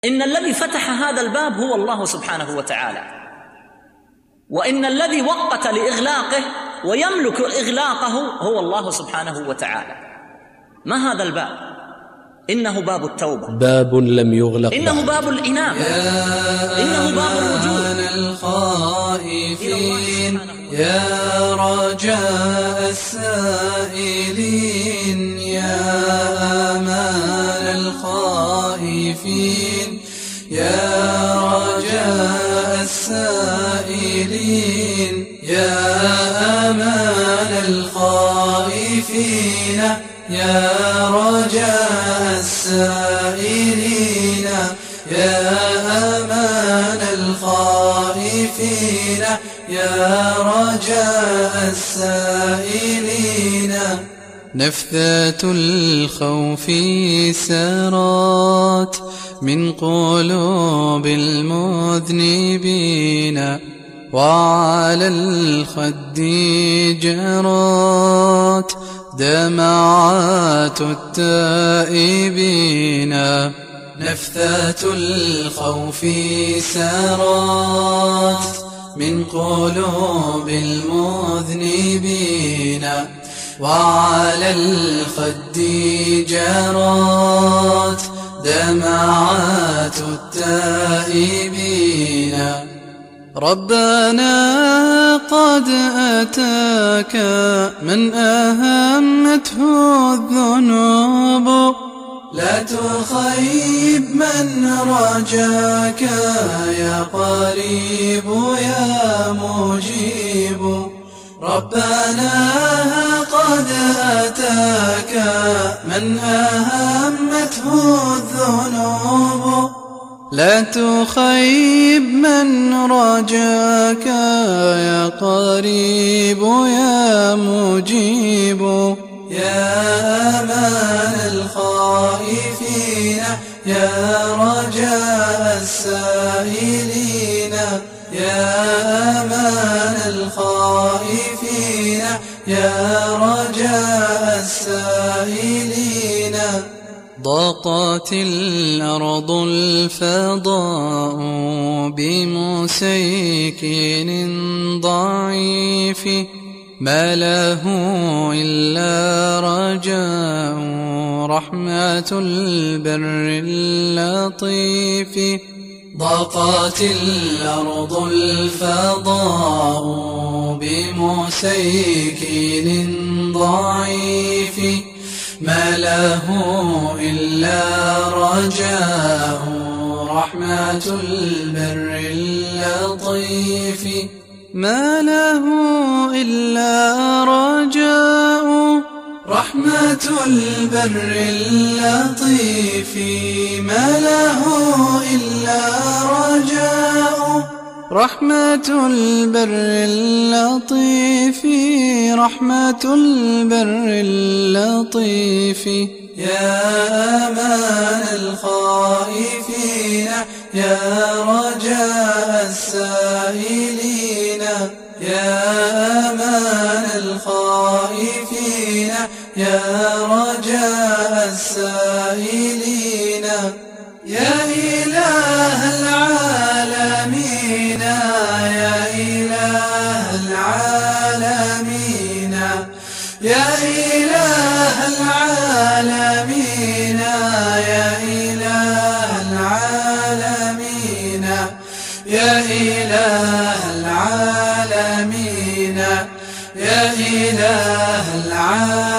إن الذي فتح هذا الباب هو الله سبحانه وتعالى، وإن الذي وقت لإغلاقه ويملك إغلاقه هو الله سبحانه وتعالى. ما هذا الباب؟ إنه باب التوبة، باب لم يغلق، إنه باب الإنابة، إنه باب الرجوع. الخائفين يا رجاء السائلين، يا آمان الخائفين، يا رجاء السائلين، يا آمان الخائفين، يا رجاء السائلين، يا آمان الخائفين، يا رجاء السائلين. نفثة الخوف سرت من قلوب المذنبين، وعلى الخد جرت دمعات التائبين. نفثة الخوف سرت من قلوب المذنبين، وعلى الخد جرت دمعات التائبين. ربنا قد أتاك من أهمته الذنوب، لا تخيب من رجاك يا قريب يا مجيب. ربنا قد أتاك من أهمته الذنوب، لا تخيب من رجاك يا قريب يا مجيب. يا أمان الخائفين، يا رجاء السائلين، يا أمان الخائفين، يا رجاء السائلين. ضاقت الأرض الفضاء بمسيكن ضعيف، ما له إلا رجاء رحمة البر اللطيف. ضاقت الأرض الفضاء بمسيكن ضعيف، ما له إلا رجاء رحمة البر اللطيف. ما له إلا رجاء رحمة البر اللطيف. ما له إلا رجاء رحمة البر اللطيف، رحمة البر اللطيف. يا أمان الخائفين، يا رجاء السائلين، يا أمان الخائفين، يا رجاء السائلين. يا إله العالمين، يا إله العالمين، يا إله العالمين، يا إله العالمين، يا إله العالمين، يا إله العالمين.